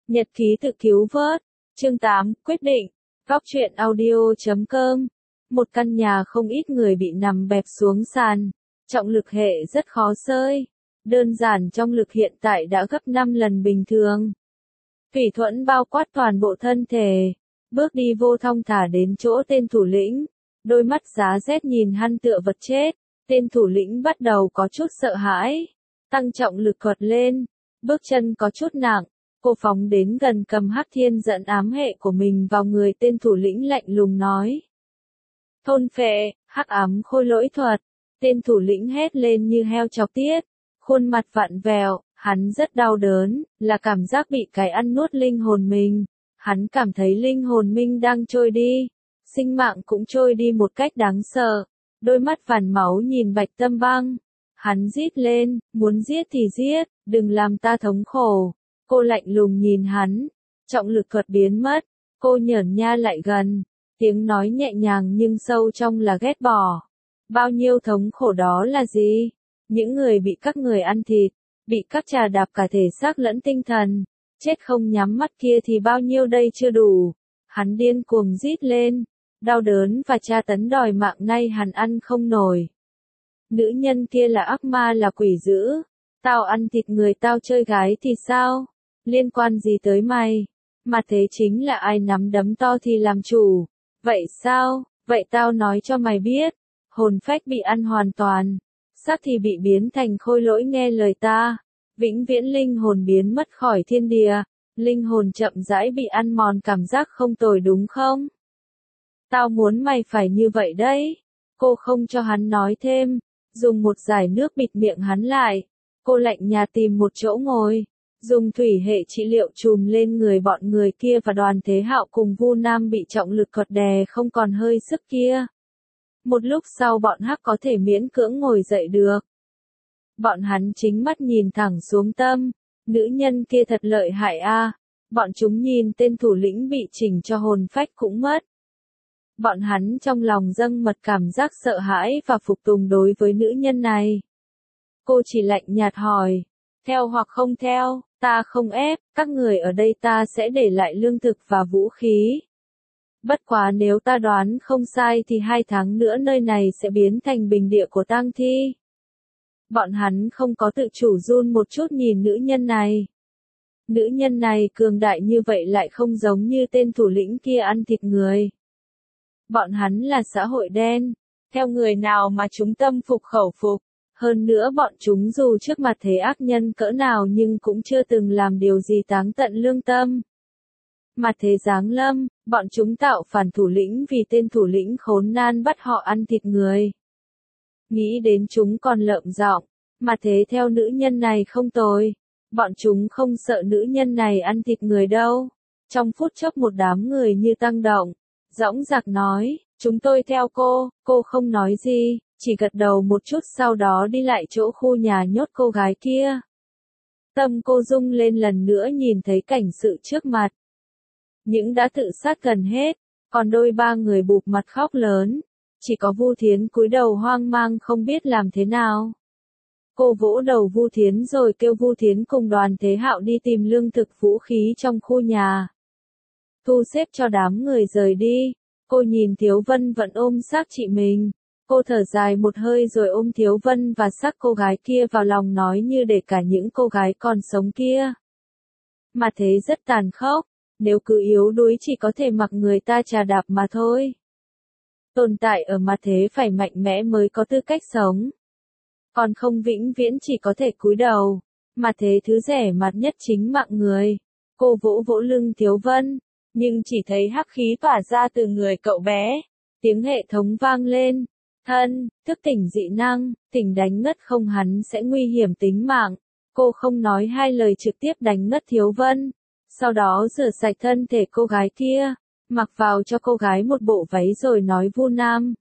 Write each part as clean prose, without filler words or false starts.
Nhật ký tự cứu vớt. Chương 8, quyết định. Góc truyện audio.com. Một căn nhà không ít người bị nằm bẹp xuống sàn. Trọng lực hệ rất khó xơi. Đơn giản trọng lực hiện tại đã gấp 5 lần bình thường. Thủy thuẫn bao quát toàn bộ thân thể. Bước đi vô thong thả đến chỗ tên thủ lĩnh. Đôi mắt giá rét nhìn hắn tựa vật chết. Tên thủ lĩnh bắt đầu có chút sợ hãi. Tăng trọng lực quật lên. Bước chân có chút nặng. Cô phóng đến gần cầm hắc thiên dẫn ám hệ của mình vào người tên thủ lĩnh lạnh lùng nói. Thôn phệ, hắc ám khôi lỗi thuật. Tên thủ lĩnh hét lên như heo chọc tiết. Khuôn mặt vặn vẹo, hắn rất đau đớn, là cảm giác bị cái ăn nuốt linh hồn mình. Hắn cảm thấy linh hồn mình đang trôi đi. Sinh mạng cũng trôi đi một cách đáng sợ. Đôi mắt vằn máu nhìn Bạch Tâm Băng. Hắn rít lên, muốn giết thì giết, đừng làm ta thống khổ. Cô lạnh lùng nhìn hắn, trọng lực thuật biến mất, cô nhởn nha lại gần, tiếng nói nhẹ nhàng nhưng sâu trong là ghét bỏ. Bao nhiêu thống khổ đó là gì? Những người bị các người ăn thịt, bị các trà đạp cả thể xác lẫn tinh thần, chết không nhắm mắt kia thì bao nhiêu đây chưa đủ. Hắn điên cuồng rít lên, đau đớn và tra tấn đòi mạng nay hắn ăn không nổi. Nữ nhân kia là ác ma là quỷ dữ, tao ăn thịt người tao chơi gái thì sao? Liên quan gì tới mày? Mà thế chính là ai nắm đấm to thì làm chủ. Vậy sao? Vậy tao nói cho mày biết. Hồn phách bị ăn hoàn toàn. Xác thì bị biến thành khôi lỗi nghe lời ta. Vĩnh viễn linh hồn biến mất khỏi thiên địa. Linh hồn chậm rãi bị ăn mòn cảm giác không tồi đúng không? Tao muốn mày phải như vậy đấy. Cô không cho hắn nói thêm. Dùng một dải nước bịt miệng hắn lại. Cô lạnh nhạt tìm một chỗ ngồi. Dùng thủy hệ trị liệu trùm lên người bọn người kia và Đoàn Thế Hạo cùng Vu Nam bị trọng lực quật đè không còn hơi sức kia. Một lúc sau bọn hắc có thể miễn cưỡng ngồi dậy được. Bọn hắn chính mắt nhìn thẳng xuống tâm. Nữ nhân kia thật lợi hại a. Bọn chúng nhìn tên thủ lĩnh bị chỉnh cho hồn phách cũng mất. Bọn hắn trong lòng dâng mật cảm giác sợ hãi và phục tùng đối với nữ nhân này. Cô chỉ lạnh nhạt hỏi. Theo hoặc không theo, ta không ép, các người ở đây ta sẽ để lại lương thực và vũ khí. Bất quá nếu ta đoán không sai thì 2 tháng nữa nơi này sẽ biến thành bình địa của tang thi. Bọn hắn không có tự chủ run một chút nhìn nữ nhân này. Nữ nhân này cường đại như vậy lại không giống như tên thủ lĩnh kia ăn thịt người. Bọn hắn là xã hội đen, theo người nào mà chúng tâm phục khẩu phục. Hơn nữa bọn chúng dù trước mặt thế ác nhân cỡ nào nhưng cũng chưa từng làm điều gì táng tận lương tâm. Mặt thế giáng lâm, bọn chúng tạo phản thủ lĩnh vì tên thủ lĩnh khốn nan bắt họ ăn thịt người. Nghĩ đến chúng còn lợm giọng, mặt thế theo nữ nhân này không tồi. Bọn chúng không sợ nữ nhân này ăn thịt người đâu. Trong phút chốc một đám người như tăng động, dõng dạc nói, chúng tôi theo cô không nói gì. Chỉ gật đầu một chút sau đó đi lại chỗ khu nhà nhốt cô gái kia. Tâm cô rung lên lần nữa nhìn thấy cảnh sự trước mặt. Những đã tự sát gần hết, còn đôi 3 người bụp mặt khóc lớn. Chỉ có Vu Thiến cúi đầu hoang mang không biết làm thế nào. Cô vỗ đầu Vu Thiến rồi kêu Vu Thiến cùng Đoàn Thế Hạo đi tìm lương thực vũ khí trong khu nhà. Thu xếp cho đám người rời đi. Cô nhìn Thiếu Vân vẫn ôm xác chị mình. Cô thở dài một hơi rồi ôm Thiếu Vân và xác cô gái kia vào lòng nói như để cả những cô gái còn sống kia. Mà thế rất tàn khốc, nếu cứ yếu đuối chỉ có thể mặc người ta trà đạp mà thôi. Tồn tại ở mặt thế phải mạnh mẽ mới có tư cách sống. Còn không vĩnh viễn chỉ có thể cúi đầu. Mà thế thứ rẻ mạt nhất chính mạng người. Cô vỗ vỗ lưng Thiếu Vân, nhưng chỉ thấy hắc khí tỏa ra từ người cậu bé. Tiếng hệ thống vang lên. Thân, thức tỉnh dị năng, tỉnh đánh ngất không hắn sẽ nguy hiểm tính mạng. Cô không nói 2 lời trực tiếp đánh ngất Thiếu Vân. Sau đó rửa sạch thân thể cô gái kia, mặc vào cho cô gái một bộ váy rồi nói Vu Nam.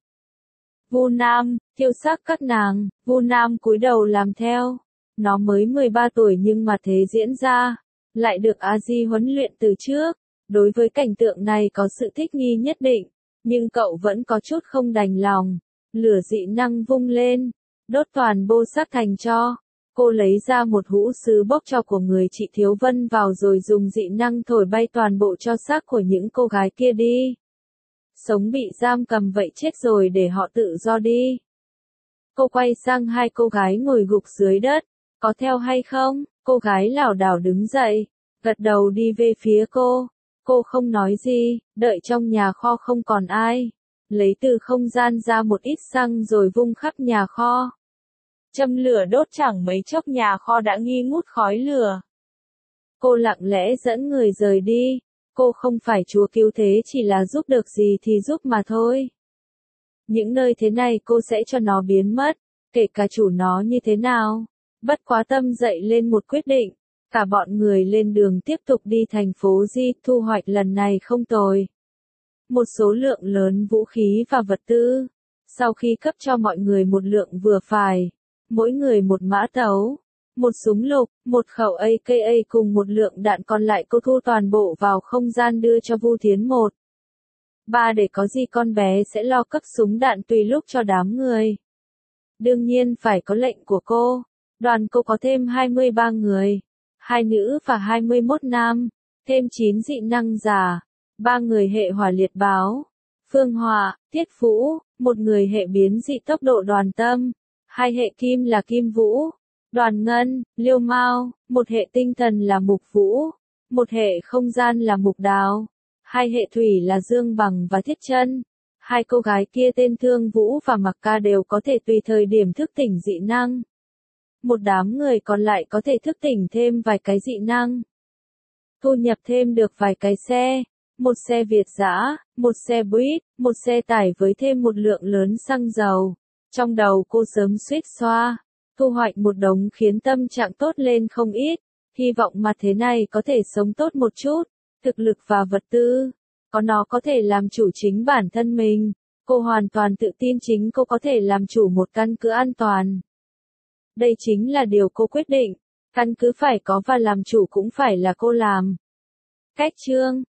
Vu Nam, thiêu xác các nàng. Vu Nam cúi đầu làm theo. Nó mới 13 tuổi nhưng mà thế diễn ra, lại được A Di huấn luyện từ trước. Đối với cảnh tượng này có sự thích nghi nhất định, nhưng cậu vẫn có chút không đành lòng. Lửa dị năng vung lên, đốt toàn bộ xác thành tro. Cô lấy ra một hũ sứ bốc cho của người chị Thiếu Vân vào rồi dùng dị năng thổi bay toàn bộ tro xác của những cô gái kia đi. Sống bị giam cầm vậy chết rồi để họ tự do đi. Cô quay sang hai cô gái ngồi gục dưới đất. Có theo hay không? Cô gái lảo đảo đứng dậy, gật đầu đi về phía cô. Cô không nói gì, đợi trong nhà kho không còn ai. Lấy từ không gian ra một ít xăng rồi vung khắp nhà kho. Châm lửa đốt chẳng mấy chốc nhà kho đã nghi ngút khói lửa. Cô lặng lẽ dẫn người rời đi. Cô không phải chúa cứu thế, chỉ là giúp được gì thì giúp mà thôi. Những nơi thế này cô sẽ cho nó biến mất, kể cả chủ nó như thế nào. Bất quá tâm dậy lên một quyết định. Cả bọn người lên đường tiếp tục đi thành phố Di, thu hoạch lần này không tồi. Một số lượng lớn vũ khí và vật tư. Sau khi cấp cho mọi người một lượng vừa phải, mỗi người một mã tấu, một súng lục, một khẩu AKA cùng một lượng đạn còn lại cô thu toàn bộ vào không gian đưa cho Vu Thiến 1. 3 để có gì con bé sẽ lo cấp súng đạn tùy lúc cho đám người. Đương nhiên phải có lệnh của cô. Đoàn cô có thêm 23 người, 2 nữ và 21 nam, thêm 9 dị năng giả, 3 người hệ hỏa liệt báo, Phương Hỏa, Tiết Vũ, 1 người hệ biến dị tốc độ Đoàn Tâm, 2 hệ kim là Kim Vũ, Đoàn Ngân, Liêu Mao, 1 hệ tinh thần là Mục Vũ, 1 hệ không gian là Mục Đào, 2 hệ thủy là Dương Bằng và Thiết Chân. Hai cô gái kia tên Thương Vũ và Mặc Ca đều có thể tùy thời điểm thức tỉnh dị năng. Một đám người còn lại có thể thức tỉnh thêm vài cái dị năng. Thu nhập thêm được vài cái xe, một xe Việt dã, một xe buýt, một xe tải với thêm một lượng lớn xăng dầu. Trong đầu cô sớm suýt xoa, thu hoạch một đống khiến tâm trạng tốt lên không ít, hy vọng mặt thế này có thể sống tốt một chút, thực lực và vật tư, có nó có thể làm chủ chính bản thân mình, cô hoàn toàn tự tin chính cô có thể làm chủ một căn cứ an toàn. Đây chính là điều cô quyết định, căn cứ phải có và làm chủ cũng phải là cô làm. Cách chương